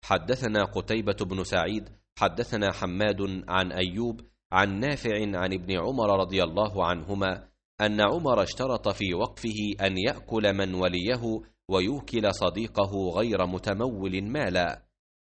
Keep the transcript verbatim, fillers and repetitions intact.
حدثنا قتيبة بن سعيد حدثنا حماد عن أيوب عن نافع عن ابن عمر رضي الله عنهما أن عمر اشترط في وقفه أن يأكل من وليه ويوكل صديقه غير متمول مالا،